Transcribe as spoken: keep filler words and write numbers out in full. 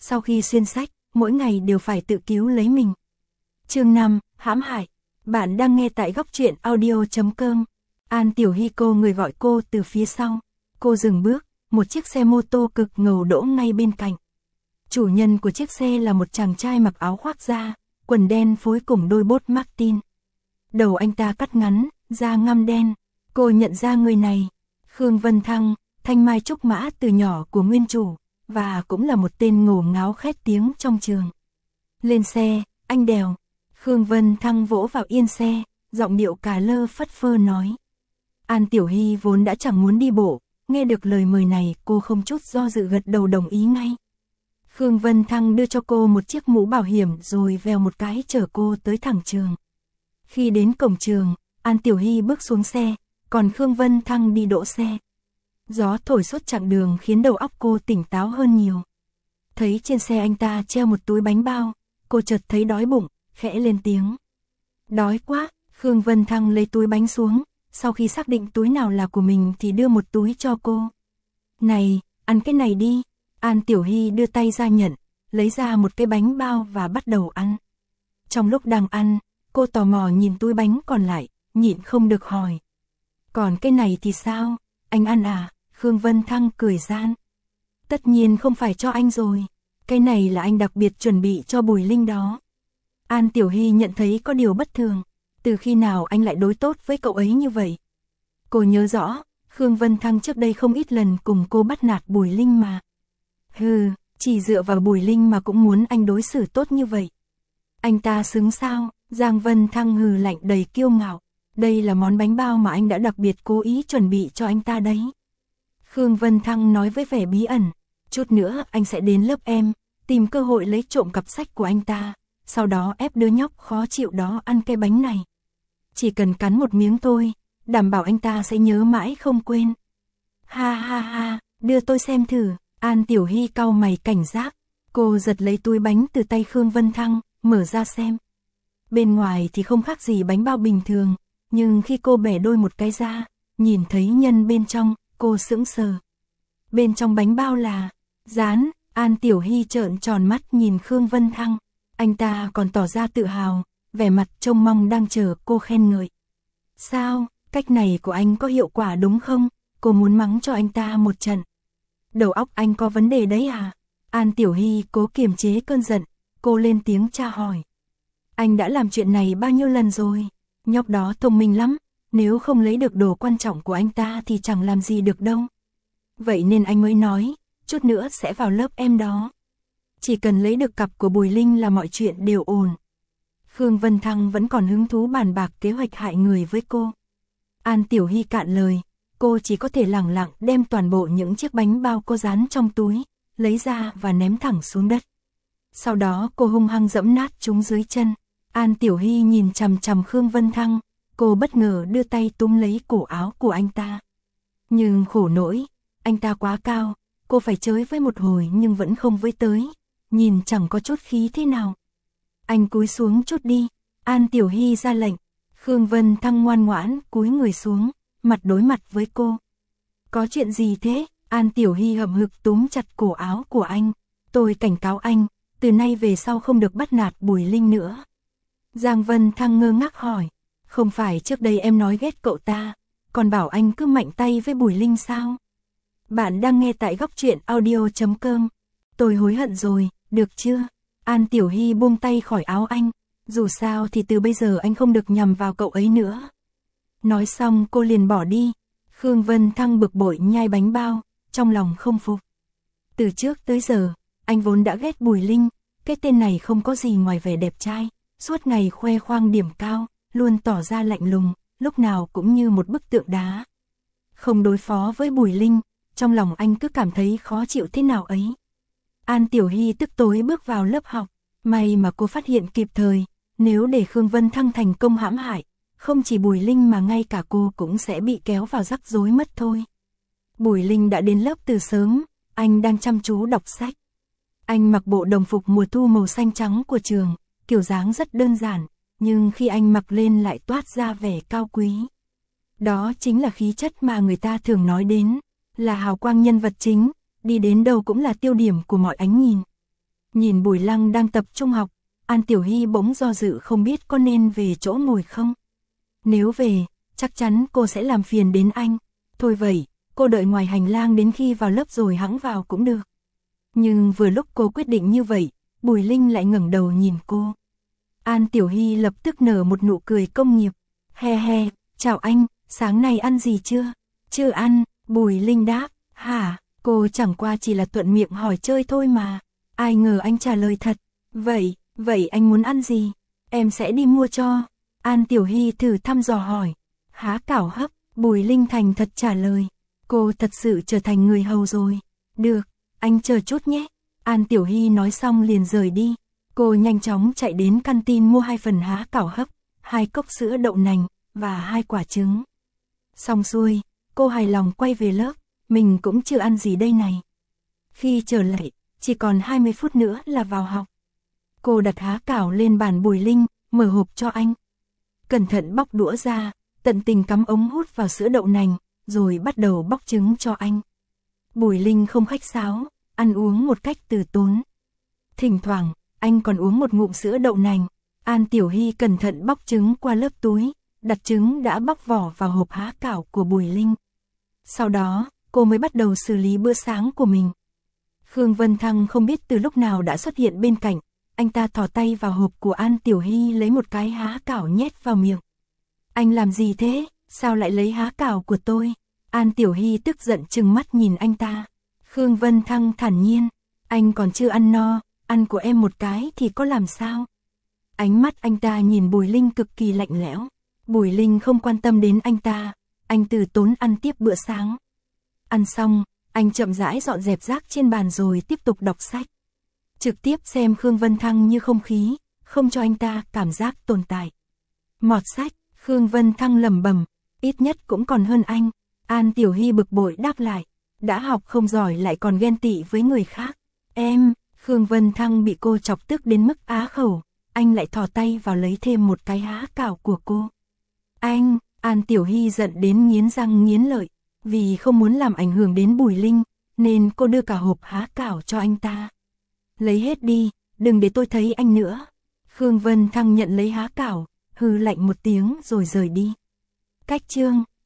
sau khi xuyên sách, mỗi ngày đều phải tự cứu lấy mình. Chương năm, hãm hại. Bạn đang nghe tại góc truyện audio chấm com. An Tiểu Hy cô người gọi cô từ phía sau. Cô dừng bước, một chiếc xe mô tô cực ngầu đỗ ngay bên cạnh. Chủ nhân của chiếc xe là một chàng trai mặc áo khoác da, quần đen phối cùng đôi bốt Martin. Đầu anh ta cắt ngắn, da ngăm đen. Cô nhận ra người này, Khương Vân Thăng, thanh mai trúc mã từ nhỏ của nguyên chủ, và cũng là một tên ngổ ngáo khét tiếng trong trường. Lên xe, anh đèo. Khương Vân Thăng vỗ vào yên xe, giọng điệu cà lơ phất phơ nói. An Tiểu Hy vốn đã chẳng muốn đi bộ, nghe được lời mời này cô không chút do dự gật đầu đồng ý ngay. Khương Vân Thăng đưa cho cô một chiếc mũ bảo hiểm rồi vèo một cái chở cô tới thẳng trường. Khi đến cổng trường, An Tiểu Hy bước xuống xe, còn Khương Vân Thăng đi đỗ xe. Gió thổi suốt chặng đường khiến đầu óc cô tỉnh táo hơn nhiều. Thấy trên xe anh ta treo một túi bánh bao, cô chợt thấy đói bụng, khẽ lên tiếng. Đói quá, Khương Vân Thăng lấy túi bánh xuống, sau khi xác định túi nào là của mình thì đưa một túi cho cô. Này, ăn cái này đi. An Tiểu Hy đưa tay ra nhận, lấy ra một cái bánh bao và bắt đầu ăn. Trong lúc đang ăn, cô tò mò nhìn túi bánh còn lại, nhịn không được hỏi. Còn cái này thì sao? Anh ăn à? Khương Vân Thăng cười gian. Tất nhiên không phải cho anh rồi. Cái này là anh đặc biệt chuẩn bị cho Bùi Linh đó. An Tiểu Hy nhận thấy có điều bất thường. Từ khi nào anh lại đối tốt với cậu ấy như vậy? Cô nhớ rõ, Khương Vân Thăng trước đây không ít lần cùng cô bắt nạt Bùi Linh mà. Hừ, chỉ dựa vào Bùi Linh mà cũng muốn anh đối xử tốt như vậy. Anh ta xứng sao? Giang Vân Thăng hừ lạnh đầy kiêu ngạo. Đây là món bánh bao mà anh đã đặc biệt cố ý chuẩn bị cho anh ta đấy. Khương Vân Thăng nói với vẻ bí ẩn. Chút nữa anh sẽ đến lớp em, tìm cơ hội lấy trộm cặp sách của anh ta, sau đó ép đứa nhóc khó chịu đó ăn cái bánh này. Chỉ cần cắn một miếng thôi, đảm bảo anh ta sẽ nhớ mãi không quên. Ha ha ha, đưa tôi xem thử. An Tiểu Hy cau mày cảnh giác. Cô giật lấy túi bánh từ tay Khương Vân Thăng, mở ra xem. Bên ngoài thì không khác gì bánh bao bình thường, nhưng khi cô bẻ đôi một cái ra, nhìn thấy nhân bên trong, cô sững sờ. Bên trong bánh bao là rán. An Tiểu Hy trợn tròn mắt nhìn Khương Vân Thăng. Anh ta còn tỏ ra tự hào, vẻ mặt trông mong đang chờ cô khen ngợi. Sao, cách này của anh có hiệu quả đúng không? Cô muốn mắng cho anh ta một trận. Đầu óc anh có vấn đề đấy à? An Tiểu Hy cố kiềm chế cơn giận, cô lên tiếng tra hỏi. Anh đã làm chuyện này bao nhiêu lần rồi? Nhóc đó thông minh lắm, nếu không lấy được đồ quan trọng của anh ta thì chẳng làm gì được đâu. Vậy nên anh mới nói, chút nữa sẽ vào lớp em đó. Chỉ cần lấy được cặp của Bùi Linh là mọi chuyện đều ổn. Khương Vân Thăng vẫn còn hứng thú bàn bạc kế hoạch hại người với cô. An Tiểu Hy cạn lời, cô chỉ có thể lẳng lặng đem toàn bộ những chiếc bánh bao cô dán trong túi, lấy ra và ném thẳng xuống đất. Sau đó cô hung hăng dẫm nát chúng dưới chân. An Tiểu Hy nhìn chằm chằm Khương Vân Thăng, cô bất ngờ đưa tay túm lấy cổ áo của anh ta. Nhưng khổ nỗi, anh ta quá cao, cô phải chới với một hồi nhưng vẫn không với tới, nhìn chẳng có chút khí thế nào. Anh cúi xuống chút đi, An Tiểu Hy ra lệnh. Khương Vân Thăng ngoan ngoãn cúi người xuống, mặt đối mặt với cô. Có chuyện gì thế? An Tiểu Hy hậm hực túm chặt cổ áo của anh. Tôi cảnh cáo anh, từ nay về sau không được bắt nạt Bùi Linh nữa. Giang Vân Thăng ngơ ngác hỏi, không phải trước đây em nói ghét cậu ta, còn bảo anh cứ mạnh tay với Bùi Linh sao? Bạn đang nghe tại góc truyện audio chấm com. Tôi hối hận rồi, được chưa? An Tiểu Hy buông tay khỏi áo anh, dù sao thì từ bây giờ anh không được nhầm vào cậu ấy nữa. Nói xong cô liền bỏ đi. Khương Vân Thăng bực bội nhai bánh bao, trong lòng không phục. Từ trước tới giờ, anh vốn đã ghét Bùi Linh, cái tên này không có gì ngoài vẻ đẹp trai, suốt ngày khoe khoang điểm cao, luôn tỏ ra lạnh lùng, lúc nào cũng như một bức tượng đá. Không đối phó với Bùi Linh, trong lòng anh cứ cảm thấy khó chịu thế nào ấy. An Tiểu Hy tức tối bước vào lớp học, may mà cô phát hiện kịp thời, nếu để Khương Vân Thăng thành công hãm hại, không chỉ Bùi Linh mà ngay cả cô cũng sẽ bị kéo vào rắc rối mất thôi. Bùi Linh đã đến lớp từ sớm, anh đang chăm chú đọc sách. Anh mặc bộ đồng phục mùa thu màu xanh trắng của trường, kiểu dáng rất đơn giản, nhưng khi anh mặc lên lại toát ra vẻ cao quý. Đó chính là khí chất mà người ta thường nói đến, là hào quang nhân vật chính, đi đến đâu cũng là tiêu điểm của mọi ánh nhìn. Nhìn Bùi Lăng đang tập trung học, An Tiểu Hy bỗng do dự không biết có nên về chỗ ngồi không. Nếu về, chắc chắn cô sẽ làm phiền đến anh. Thôi vậy, cô đợi ngoài hành lang đến khi vào lớp rồi hẵng vào cũng được. Nhưng vừa lúc cô quyết định như vậy, Bùi Linh lại ngẩng đầu nhìn cô. An Tiểu Hy lập tức nở một nụ cười công nghiệp. He he, chào anh, sáng nay ăn gì chưa? Chưa ăn, Bùi Linh đáp. Hả, cô chẳng qua chỉ là thuận miệng hỏi chơi thôi mà. Ai ngờ anh trả lời thật. Vậy, vậy anh muốn ăn gì? Em sẽ đi mua cho. An Tiểu Hy thử thăm dò hỏi. Há cảo hấp, Bùi Linh thành thật trả lời. Cô thật sự trở thành người hầu rồi. Được, anh chờ chút nhé. An Tiểu Hy nói xong liền rời đi. Cô nhanh chóng chạy đến canteen mua hai phần há cảo hấp, hai cốc sữa đậu nành và hai quả trứng. Xong xuôi, cô hài lòng quay về lớp. Mình cũng chưa ăn gì đây này. Khi trở lại, chỉ còn hai mươi phút nữa là vào học. Cô đặt há cảo lên bàn Bùi Linh, mở hộp cho anh. Cẩn thận bóc đũa ra, tận tình cắm ống hút vào sữa đậu nành, rồi bắt đầu bóc trứng cho anh. Bùi Linh không khách sáo, ăn uống một cách từ tốn. Thỉnh thoảng, anh còn uống một ngụm sữa đậu nành. An Tiểu Hy cẩn thận bóc trứng qua lớp túi, đặt trứng đã bóc vỏ vào hộp há cảo của Bùi Linh. Sau đó, cô mới bắt đầu xử lý bữa sáng của mình. Khương Vân Thăng không biết từ lúc nào đã xuất hiện bên cạnh. Anh ta thò tay vào hộp của An Tiểu Hy lấy một cái há cảo nhét vào miệng. Anh làm gì thế? Sao lại lấy há cảo của tôi? An Tiểu Hy tức giận trừng mắt nhìn anh ta. Khương Vân Thăng thản nhiên. Anh còn chưa ăn no, ăn của em một cái thì có làm sao? Ánh mắt anh ta nhìn Bùi Linh cực kỳ lạnh lẽo. Bùi Linh không quan tâm đến anh ta. Anh từ tốn ăn tiếp bữa sáng. Ăn xong, anh chậm rãi dọn dẹp rác trên bàn rồi tiếp tục đọc sách. Trực tiếp xem Khương Vân Thăng như không khí, không cho anh ta cảm giác tồn tại. Mọt sách, Khương Vân Thăng lẩm bẩm, ít nhất cũng còn hơn anh. An Tiểu Hy bực bội đáp lại, đã học không giỏi lại còn ghen tị với người khác. Em, Khương Vân Thăng bị cô chọc tức đến mức á khẩu, anh lại thò tay vào lấy thêm một cái há cảo của cô. Anh, An Tiểu Hy giận đến nghiến răng nghiến lợi, vì không muốn làm ảnh hưởng đến Bùi Linh, nên cô đưa cả hộp há cảo cho anh ta. Lấy hết đi, đừng để tôi thấy anh nữa. Khương Vân Thăng nhận lấy há cảo, hừ lạnh một tiếng rồi rời đi. Cách chương